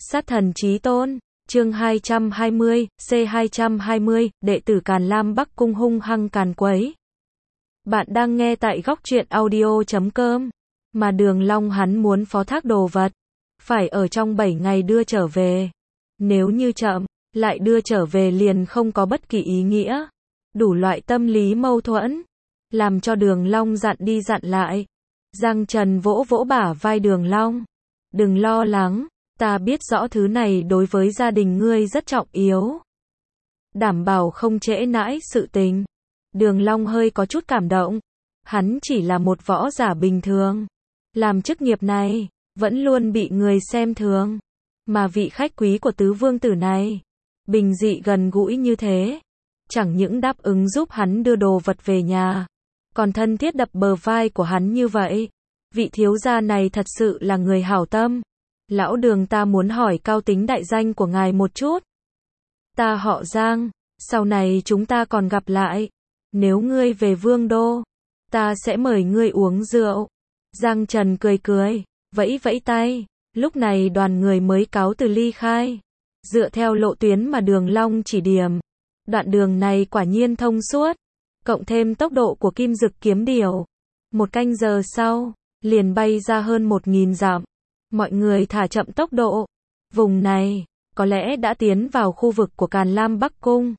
Sát thần chí tôn, chương 220, C220, đệ tử Càn Lam Bắc Cung hung hăng càn quấy. Bạn đang nghe tại góc truyện audio.com, mà Đường Long hắn muốn phó thác đồ vật, phải ở trong 7 ngày đưa trở về. Nếu như chậm, lại đưa trở về liền không có bất kỳ ý nghĩa. Đủ loại tâm lý mâu thuẫn, làm cho Đường Long dặn đi dặn lại. Giang Trần vỗ vỗ bả vai Đường Long. Đừng lo lắng, ta biết rõ thứ này đối với gia đình ngươi rất trọng yếu. Đảm bảo không trễ nãi sự tình. Đường Long hơi có chút cảm động. Hắn chỉ là một võ giả bình thường. Làm chức nghiệp này, vẫn luôn bị người xem thường. Mà vị khách quý của tứ vương tử này, bình dị gần gũi như thế. Chẳng những đáp ứng giúp hắn đưa đồ vật về nhà, còn thân thiết đập bờ vai của hắn như vậy. Vị thiếu gia này thật sự là người hảo tâm. Lão Đường, ta muốn hỏi cao tính đại danh của ngài một chút. Ta họ Giang, sau này chúng ta còn gặp lại. Nếu ngươi về Vương Đô, ta sẽ mời ngươi uống rượu. Giang Trần cười cười, vẫy vẫy tay. Lúc này đoàn người mới cáo từ ly khai. Dựa theo lộ tuyến mà Đường Long chỉ điểm, đoạn đường này quả nhiên thông suốt. Cộng thêm tốc độ của Kim Dực Kiếm Điểu, 1 canh giờ sau, liền bay ra hơn 1000 dặm. Mọi người thả chậm tốc độ. Vùng này, có lẽ đã tiến vào khu vực của Càn Lam Bắc Cung.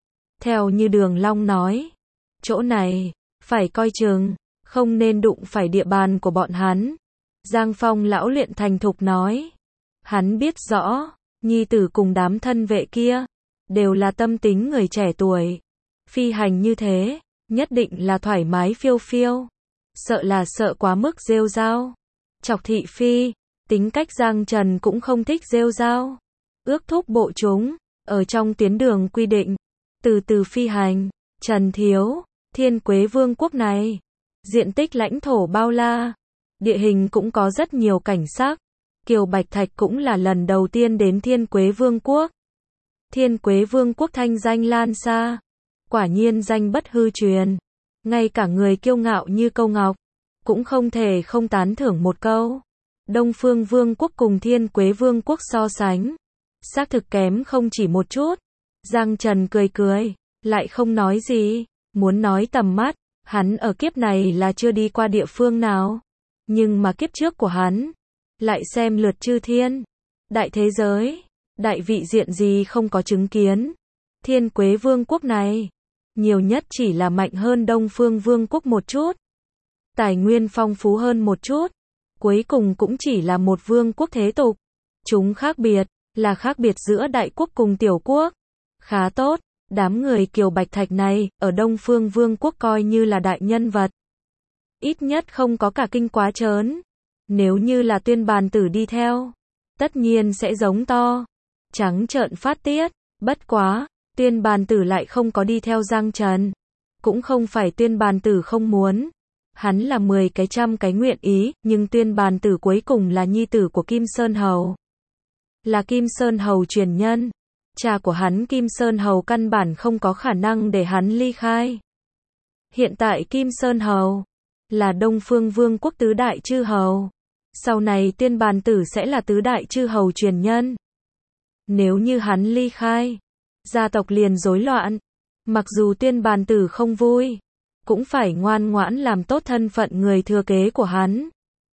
Theo như Đường Long nói, chỗ này, phải coi chừng, không nên đụng phải địa bàn của bọn hắn. Giang Phong lão luyện thành thục nói. Hắn biết rõ, nhi tử cùng đám thân vệ kia, đều là tâm tính người trẻ tuổi. Phi hành như thế, nhất định là thoải mái phiêu phiêu. Sợ là sợ quá mức rêu rao, chọc thị phi. Tính cách Giang Trần cũng không thích rêu rao, ước thúc bộ chúng, ở trong tuyến đường quy định, từ từ phi hành. Trần thiếu, Thiên Quế Vương quốc này, diện tích lãnh thổ bao la, địa hình cũng có rất nhiều cảnh sắc. Kiều Bạch Thạch cũng là lần đầu tiên đến Thiên Quế Vương quốc. Thiên Quế Vương quốc thanh danh lan xa, quả nhiên danh bất hư truyền. Ngay cả người kiêu ngạo như Câu Ngọc, cũng không thể không tán thưởng một câu. Đông Phương Vương quốc cùng Thiên Quế Vương quốc so sánh, xác thực kém không chỉ một chút. Giang Trần cười cười, lại không nói gì. Muốn nói tầm mắt, hắn ở kiếp này là chưa đi qua địa phương nào. Nhưng mà kiếp trước của hắn, lại xem lượt chư thiên, đại thế giới, đại vị diện gì không có chứng kiến. Thiên Quế Vương quốc này, nhiều nhất chỉ là mạnh hơn Đông Phương Vương quốc một chút. Tài nguyên phong phú hơn một chút. Cuối cùng cũng chỉ là một vương quốc thế tục. Chúng khác biệt, là khác biệt giữa đại quốc cùng tiểu quốc. Khá tốt, đám người Kiều Bạch Thạch này, ở Đông Phương Vương quốc coi như là đại nhân vật. Ít nhất không có cả kinh quá trớn. Nếu như là Tuyên Bàn Tử đi theo, tất nhiên sẽ giống to, trắng trợn phát tiết. Bất quá, Tuyên Bàn Tử lại không có đi theo Giang Trần. Cũng không phải Tuyên Bàn Tử không muốn. Hắn là 10 cái trăm cái nguyện ý, nhưng Tuyên Bàn Tử cuối cùng là nhi tử của Kim Sơn Hầu. Là Kim Sơn Hầu truyền nhân. Cha của hắn Kim Sơn Hầu căn bản không có khả năng để hắn ly khai. Hiện tại Kim Sơn Hầu là Đông Phương Vương quốc tứ đại chư hầu. Sau này Tuyên Bàn Tử sẽ là tứ đại chư hầu truyền nhân. Nếu như hắn ly khai, gia tộc liền rối loạn. Mặc dù Tuyên Bàn Tử không vui, cũng phải ngoan ngoãn làm tốt thân phận người thừa kế của hắn.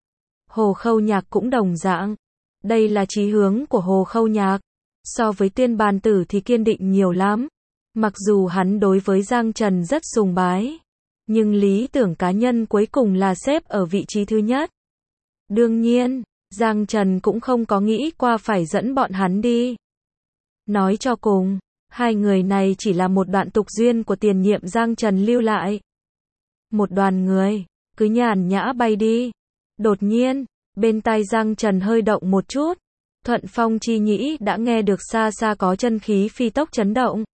Hồ Khâu Nhạc cũng đồng dạng. Đây là chí hướng của Hồ Khâu Nhạc. So với Tuyên Bàn Tử thì kiên định nhiều lắm. Mặc dù hắn đối với Giang Trần rất sùng bái, nhưng lý tưởng cá nhân cuối cùng là xếp ở vị trí thứ nhất. Đương nhiên, Giang Trần cũng không có nghĩ qua phải dẫn bọn hắn đi. Nói cho cùng, hai người này chỉ là một đoạn tục duyên của tiền nhiệm Giang Trần lưu lại. Một đoàn người, cứ nhàn nhã bay đi. Đột nhiên, bên tai Giang Trần hơi động một chút. Thuận Phong chi nhĩ đã nghe được xa xa có chân khí phi tốc chấn động.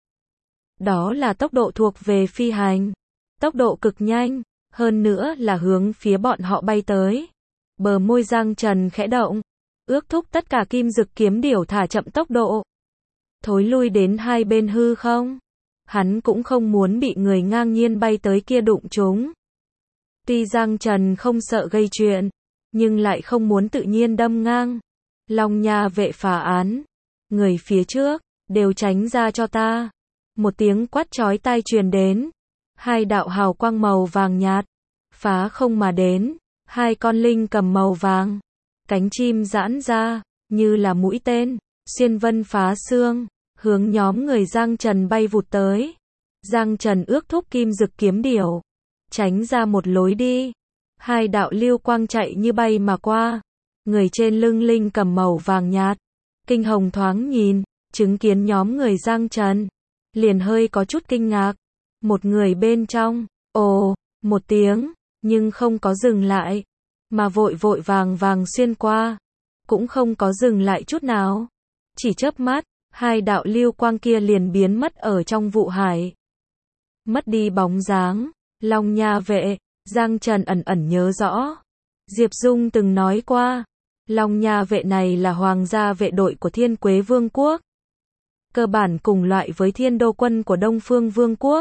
Đó là tốc độ thuộc về phi hành. Tốc độ cực nhanh, hơn nữa là hướng phía bọn họ bay tới. Bờ môi Giang Trần khẽ động, ước thúc tất cả Kim Dực Kiếm Điểu thả chậm tốc độ. Thối lui đến hai bên hư không. Hắn cũng không muốn bị người ngang nhiên bay tới kia đụng chúng. Tuy Giang Trần không sợ gây chuyện, nhưng lại không muốn tự nhiên đâm ngang. Long Nha vệ phá án. Người phía trước, đều tránh ra cho ta. Một tiếng quát chói tai truyền đến. Hai đạo hào quang màu vàng nhạt. Phá không mà đến. Hai con linh cầm màu vàng. Cánh chim giãn ra, như là mũi tên. Xuyên vân phá xương. Hướng nhóm người Giang Trần bay vụt tới. Giang Trần ước thúc kim dực kiếm điểu. Tránh ra một lối đi. Hai đạo lưu quang chạy như bay mà qua. Người trên lưng linh cầm màu vàng nhạt. Kinh hồng thoáng nhìn, chứng kiến nhóm người Giang Trần. Liền hơi có chút kinh ngạc. Một người bên trong, ồ, một tiếng, nhưng không có dừng lại. Mà vội vội vàng vàng xuyên qua. Cũng không có dừng lại chút nào. Chỉ chớp mắt, hai đạo lưu quang kia liền biến mất ở trong vụ hải. Mất đi bóng dáng. Long Nha vệ, Giang Trần ẩn ẩn nhớ rõ. Diệp Dung từng nói qua. Long Nha vệ này là hoàng gia vệ đội của Thiên Quế Vương quốc. Cơ bản cùng loại với Thiên Đô quân của Đông Phương Vương quốc.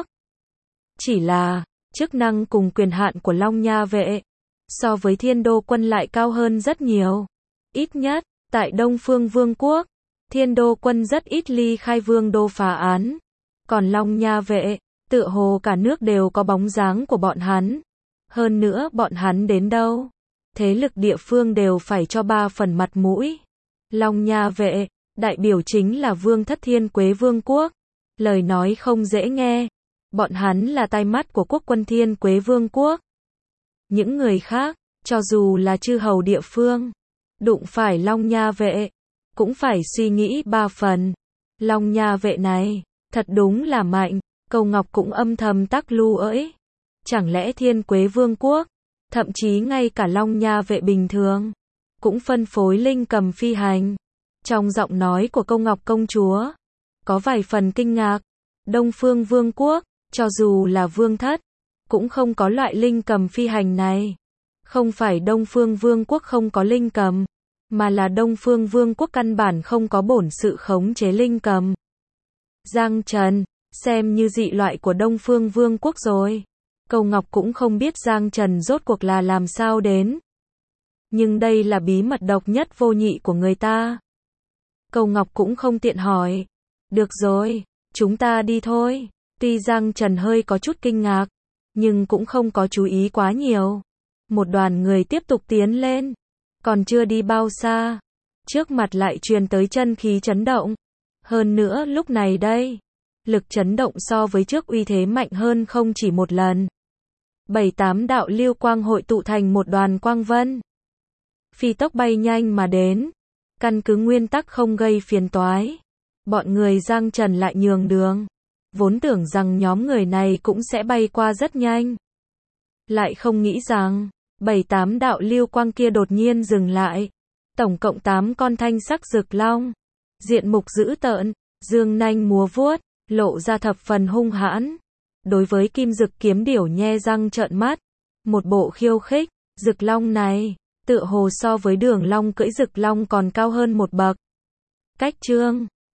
Chỉ là, chức năng cùng quyền hạn của Long Nha vệ, so với Thiên Đô quân lại cao hơn rất nhiều. Ít nhất, tại Đông Phương Vương quốc, Thiên Đô quân rất ít ly khai vương đô phá án. Còn Long Nha vệ, tựa hồ cả nước đều có bóng dáng của bọn hắn. Hơn nữa bọn hắn đến đâu, thế lực địa phương đều phải cho 3 phần mặt mũi. Long Nha vệ, đại biểu chính là vương thất Thiên Quế Vương quốc. Lời nói không dễ nghe. Bọn hắn là tai mắt của quốc quân Thiên Quế Vương quốc. Những người khác, cho dù là chư hầu địa phương, đụng phải Long Nha vệ, cũng phải suy nghĩ 3 phần. Long Nha vệ này, thật đúng là mạnh. Câu Ngọc cũng âm thầm tắc lưu ỡi. Chẳng lẽ Thiên Quế Vương quốc, thậm chí ngay cả Long Nha vệ bình thường, cũng phân phối linh cầm phi hành. Trong giọng nói của Câu Ngọc công chúa, có vài phần kinh ngạc. Đông Phương Vương quốc, cho dù là vương thất, cũng không có loại linh cầm phi hành này. Không phải Đông Phương Vương quốc không có linh cầm, mà là Đông Phương Vương quốc căn bản không có bổn sự khống chế linh cầm. Giang Trần, xem như dị loại của Đông Phương Vương quốc rồi. Câu Ngọc cũng không biết Giang Trần rốt cuộc là làm sao đến. Nhưng đây là bí mật độc nhất vô nhị của người ta. Câu Ngọc cũng không tiện hỏi. Được rồi, chúng ta đi thôi. Tuy Giang Trần hơi có chút kinh ngạc, nhưng cũng không có chú ý quá nhiều. Một đoàn người tiếp tục tiến lên. Còn chưa đi bao xa, trước mặt lại truyền tới chân khí chấn động. Hơn nữa lúc này đây, lực chấn động so với trước uy thế mạnh hơn không chỉ một lần. 7-8 đạo lưu quang hội tụ thành một đoàn quang vân. Phi tốc bay nhanh mà đến. Căn cứ nguyên tắc không gây phiền toái. Bọn người Giang Trần lại nhường đường. Vốn tưởng rằng nhóm người này cũng sẽ bay qua rất nhanh. Lại không nghĩ rằng, 7-8 đạo lưu quang kia đột nhiên dừng lại. Tổng cộng 8 con thanh sắc rực long. Diện mục dữ tợn, dương nanh múa vuốt, lộ ra thập phần hung hãn. Đối với kim dực kiếm điểu nhe răng trợn mắt. Một bộ khiêu khích, rực long này, tựa hồ so với Đường Long cưỡi rực long còn cao hơn một bậc. Cách chương